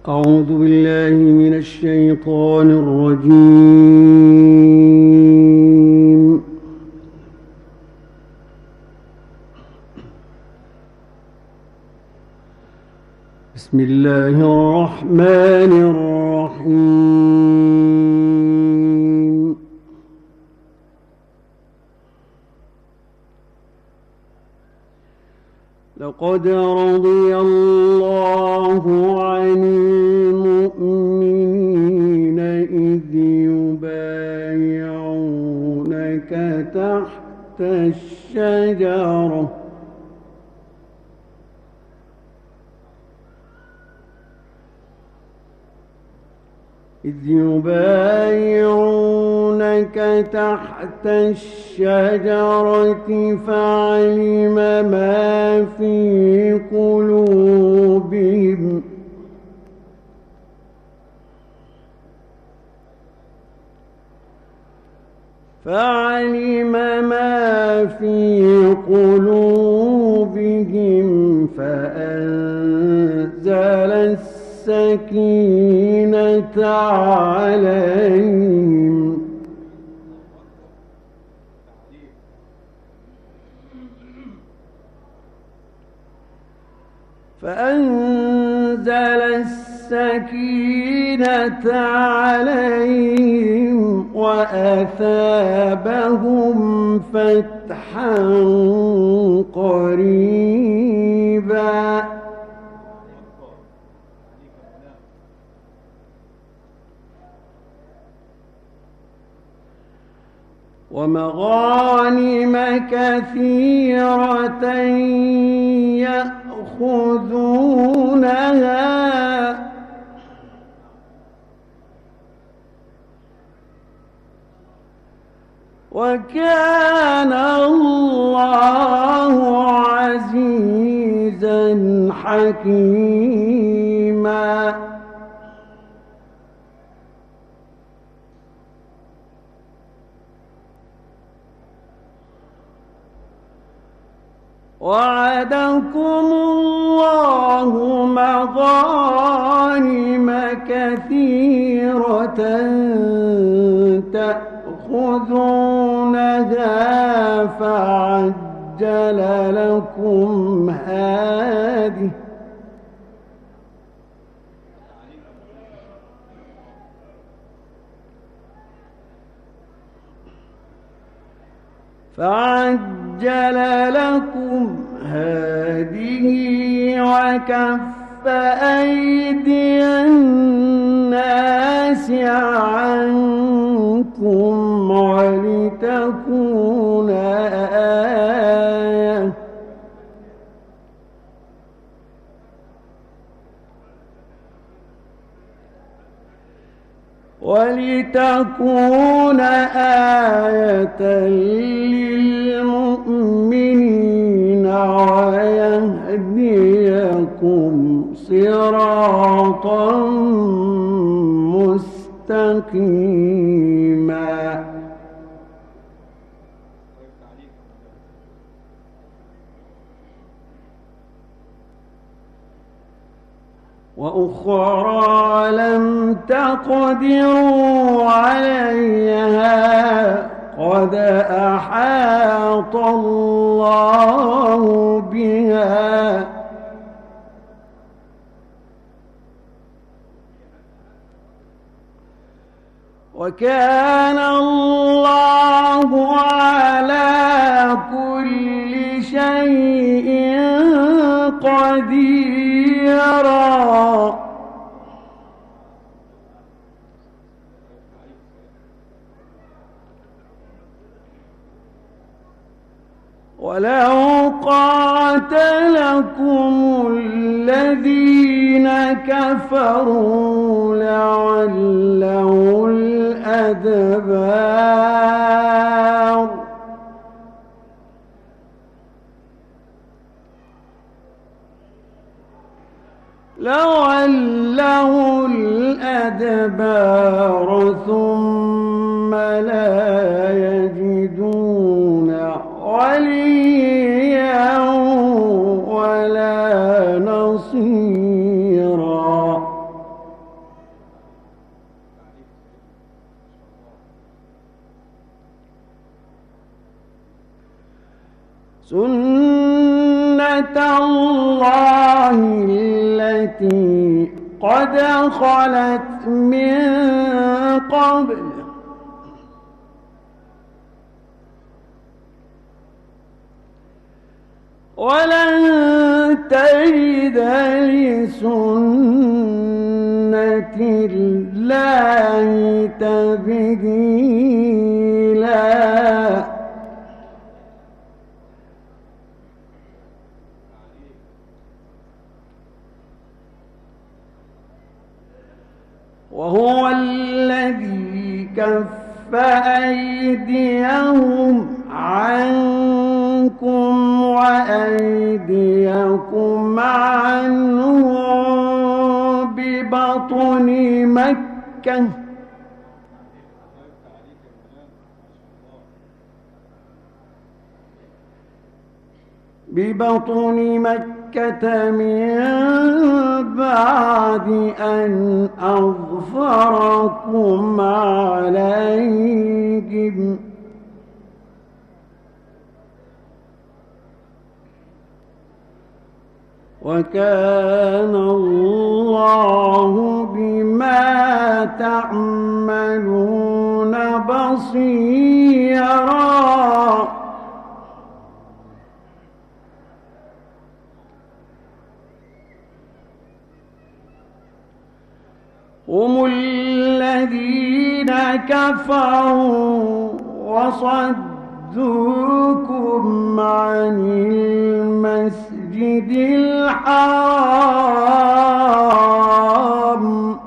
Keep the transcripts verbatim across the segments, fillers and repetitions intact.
أعوذ بالله من الشيطان الرجيم. بسم الله الرحمن الرحيم. لقد رضي الله عن المؤمنين إذ يبايعونك تحت الشجرة إذ يبايعونك تحت الشجرة فعلم ما في قلوبهم فعلم ما في قلوبهم فأنزل السكينة عليهم فأنزل السكينة عليهم وأثابهم فتحا قريبا ومغانم كثيرة يأخذونها وكان الله عزيزا حكيما. وعدكم الله مغانم كثيرة تأخذونها فعجل لكم هذه فعجل لكم هذه وكف أيدي الناس عنكم ولتكون آية ولتكون آية للمؤمنين ويهديكم صراطا مستقيما. وأخرى لم تقدروا عليها قد أحاط الله بها وكان الله على كل شيء قديرا. ولو قاتلكم الذين كفروا لولوا الأدبار لولوا الأدبار ثم لا يجدون وليا ولا نصيرا. التي قد خلت من قبل ولن تجد لسنة الله تبديلا. وهو الذي كف أيديهم عنكم وأيديكم عنهم ببطن مكة ببطن مكة من بعد أن أظفركم عليهم وكان الله بما تعملون بصيرا. هم الذين كفروا وصدوكم عن المسجد الحرام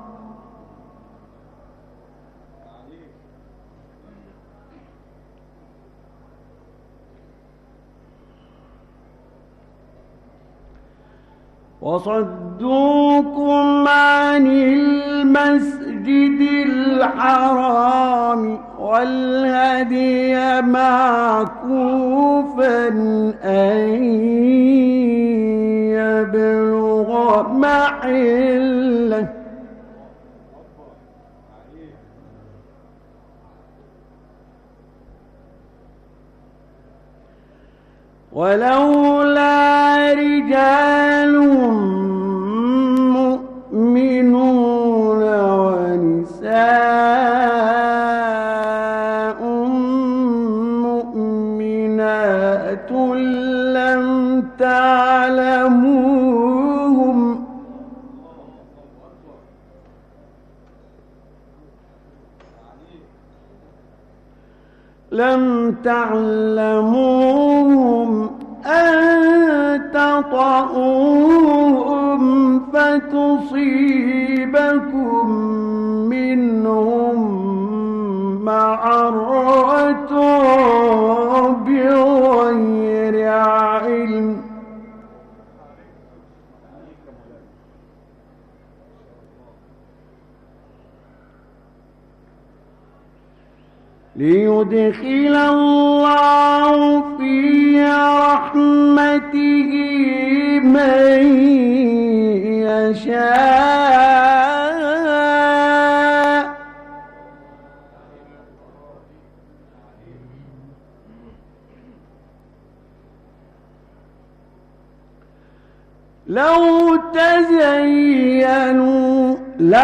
وصدوكم عن المسجد الحرام والهدي معكوفا أن يبلغ محله ولولا رجال مؤمنون ونساء مؤمنات لم تعلموهم لم تعلموهم أن تطؤوهم فتصيبكم منهم معرة بغير علم ليدخل الله في رحمته من يشاء لو تزينوا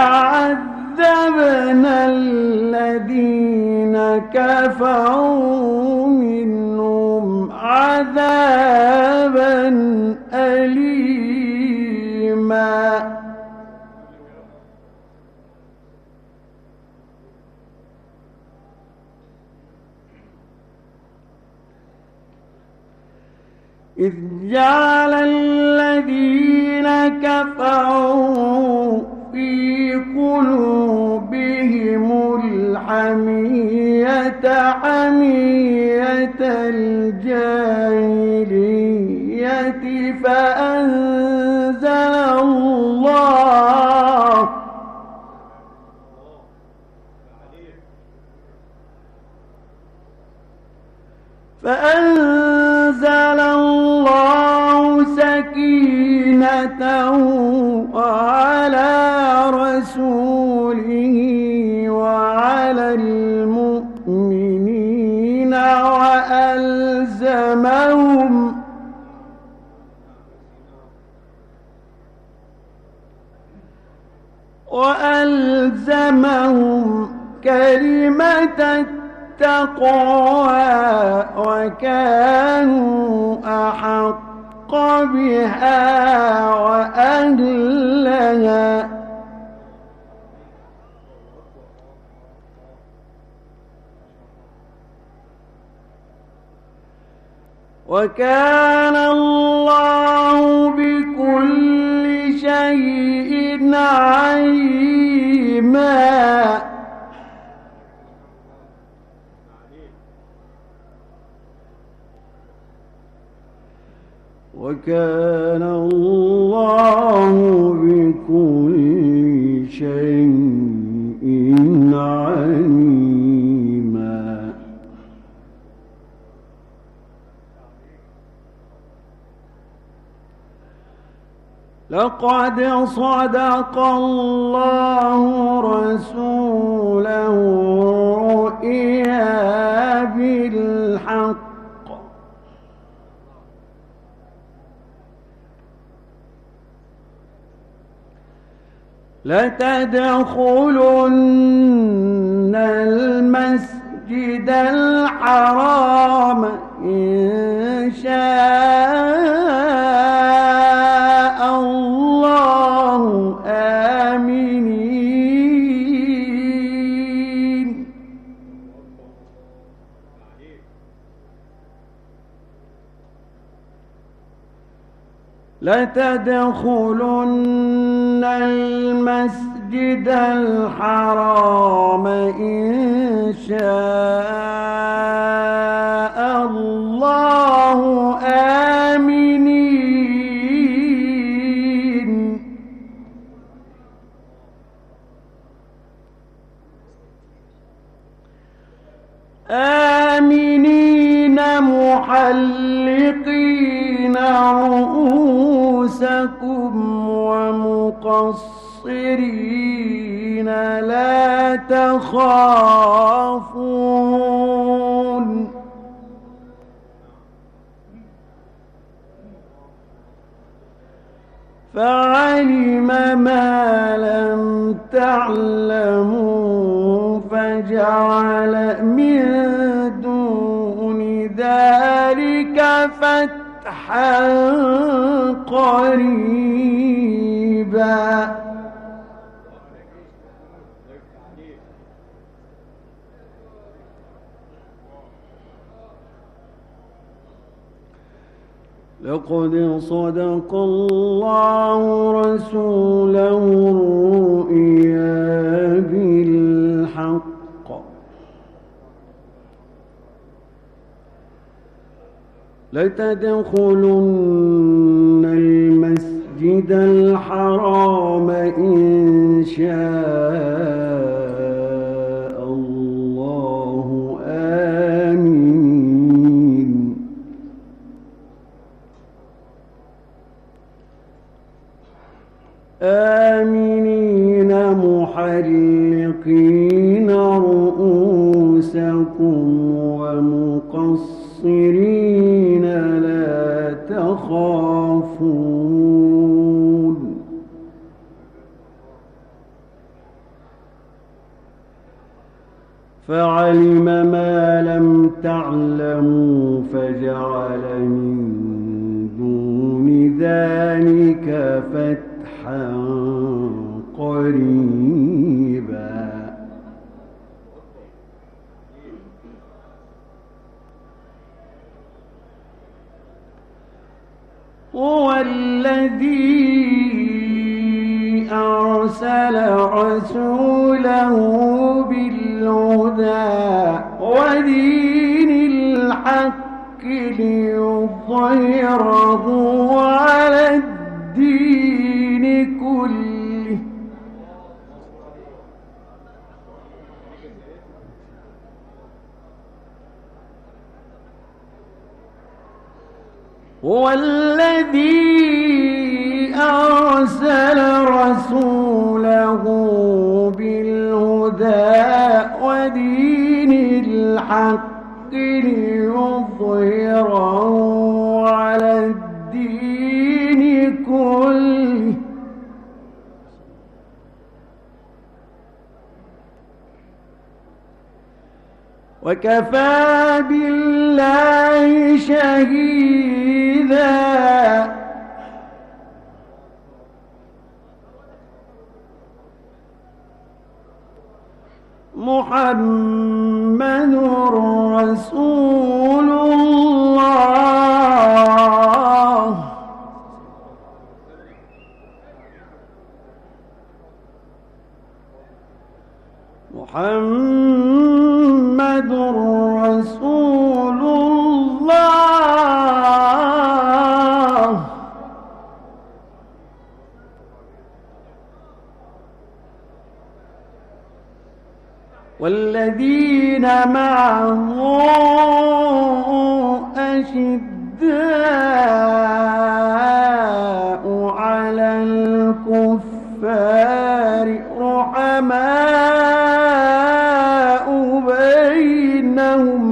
لعذبنا الذين كفروا منهم عذابا أليما إذ جعل الذين كفروا في قلوبهم الحمية حمية الجاهلية فأنزل الله فأنزل الله سكينته على رسوله وعلى المؤمنين وألزمهم وألزمهم كلمة التقوى وكانوا أحق بها وأهلها وكان الله بكل شيء عليما. وكان الله بكل شيء عليما. لقد صدق الله رسوله الرؤيا بالحق لتدخلن المسجد الحرام إن شاء الله آمنين لتدخلن المسجد الحرام إن شاء الله آمنين آمنين محلقين رؤوسكم ومقصرين لا تخافون فعلم ما لم تعلموا فجعل من دون ذلك فتحا قريبا. لقد صدق الله رسوله الرؤيا بالحق لتدخلن المسجد الحرام إن شاء الله آمنين آمنين محلقين رؤوسكم ومقصرين لا تخافون فعلم ما لم تعلموا فجعل من دون ذلك فتحا قريبا. هو الذي أرسل رسوله بالهدى ودين الحق ليظهره على الدين كله هو الذي أرسل رسوله بالهدى ودين الحق ليظهره على الدين كله وكفى بالله شهيدا محمد رسول الله محمد رسول الله والذين معه أشداء على الكفار رحماء بينهم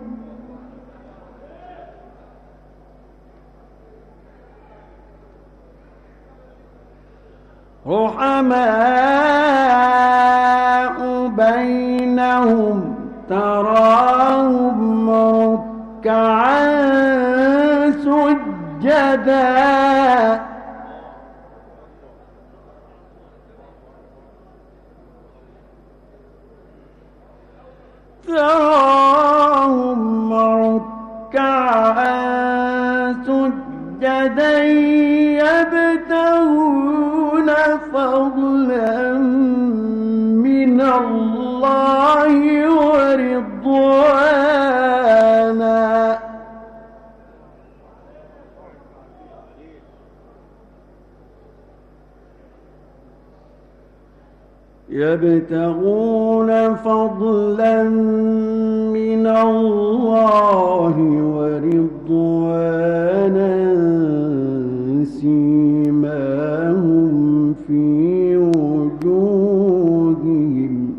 رحماء بينهم تراهم ركعا سجدا تراهم ركعا سجدا يبتغون فضلا من الله ورضوانا يبتغون فضلا من الله ورضوانا سيماهم في وجوههم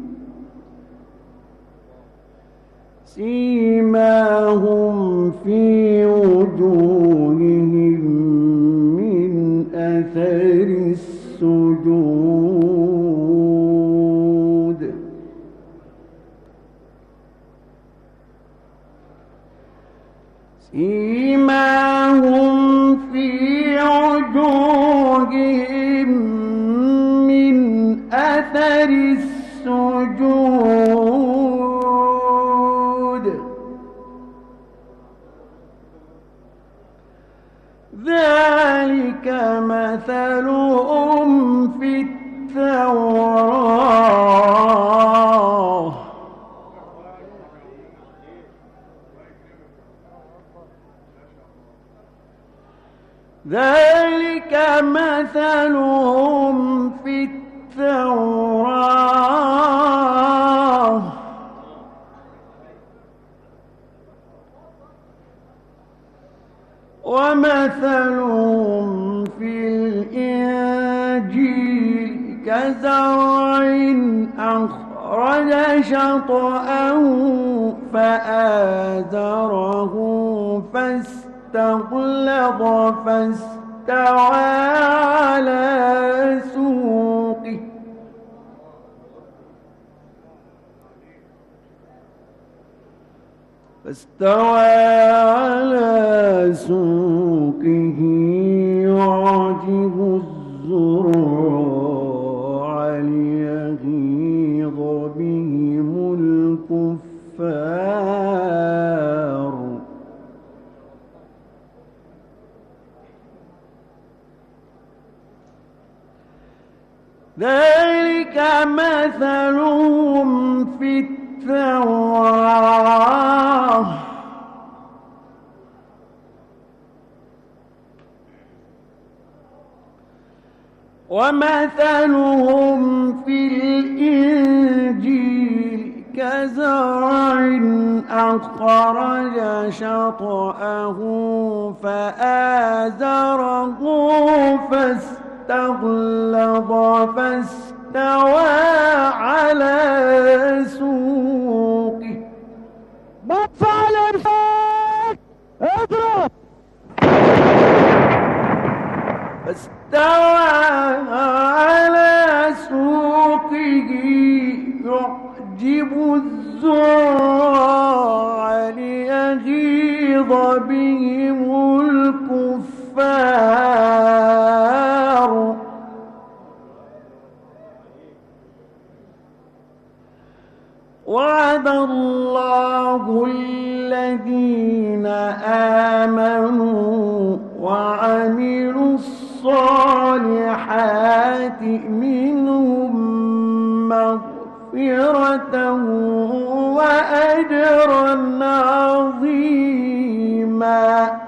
سيماهم في وجوههم من أثر السجود سيماهم في وجوههم من أثر السجود ذلك مثلهم في التوراة ذلك مثلهم في التوراة ومثلهم في الإنجيل كزرع أخرج شطأه فآزره فاستغلظ فاستوى على سوقه فاستوى على سوقه يعجب الزراع ليغيظ بهم الكفار ذلك مثلهم في التوراة ومثلهم في الإنجيل كزرع أخرج شطأه فآزره فاستغلظ فاستوى على سوقه مدفع الإرشاد اضرب فاستوى على سوقه يعجب الزراع وعد الله الذين آمنوا وعملوا الصالحات منهم مغفرة وأجرا عظيما.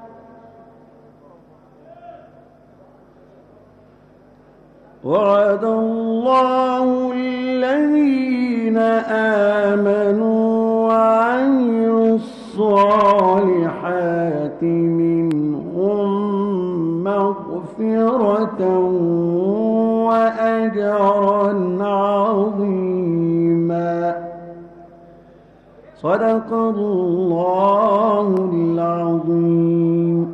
وعد الله الذين آمنوا وعملوا الصالحات منهم مغفرة وأجرا عظيما. صدق الله العظيم.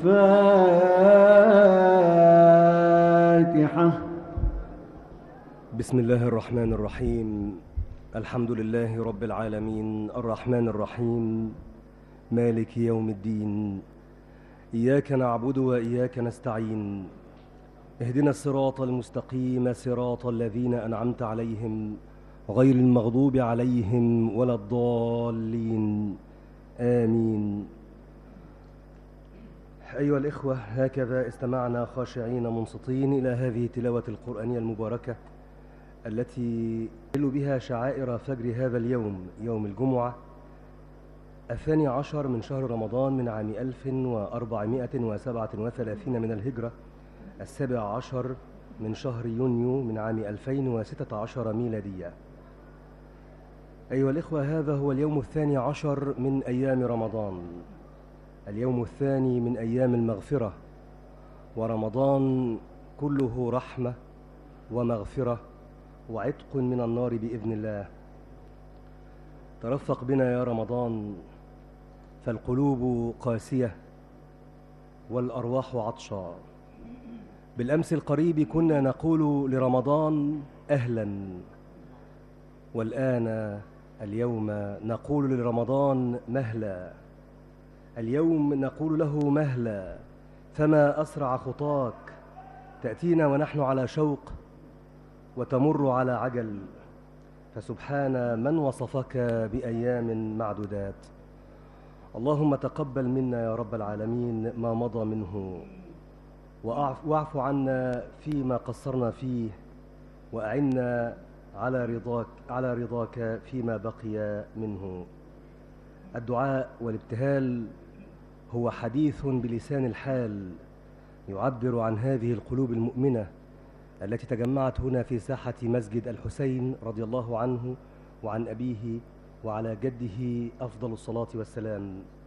الفاتحة. بسم الله الرحمن الرحيم. الحمد لله رب العالمين الرحمن الرحيم مالك يوم الدين. إياك نعبد وإياك نستعين. اهدنا الصراط المستقيم صراط الذين أنعمت عليهم غير المغضوب عليهم ولا الضالين آمين. أيها الإخوة، هكذا استمعنا خاشعين منصتين إلى هذه التلاوة القرآنية المباركة التي يحل بها شعائر فجر هذا اليوم، يوم الجمعة الثاني عشر من شهر رمضان من عام ألف وأربعمائة وسبعة وثلاثين من الهجرة، السابع عشر من شهر يونيو من عام ألفين وستة عشر ميلادية. أيها الإخوة، هذا هو اليوم الثاني عشر من أيام رمضان، اليوم الثاني من أيام المغفرة، ورمضان كله رحمة ومغفرة وعتق من النار بإذن الله. ترفق بنا يا رمضان، فالقلوب قاسية والأرواح عطشى. بالأمس القريب كنا نقول لرمضان أهلا، والآن اليوم نقول لرمضان مهلا. اليوم نقول له مهلا، فما أسرع خطاك تأتينا ونحن على شوق وتمر على عجل، فسبحان من وصفك بأيام معدودات. اللهم تقبل منا يا رب العالمين ما مضى منه، واعف عنا فيما قصرنا فيه، وأعنا على رضاك على رضاك فيما بقي منه. الدعاء والابتهال هو حديث بلسان الحال يعبر عن هذه القلوب المؤمنة التي تجمعت هنا في ساحة مسجد الحسين رضي الله عنه وعن أبيه وعلى جده أفضل الصلاة والسلام.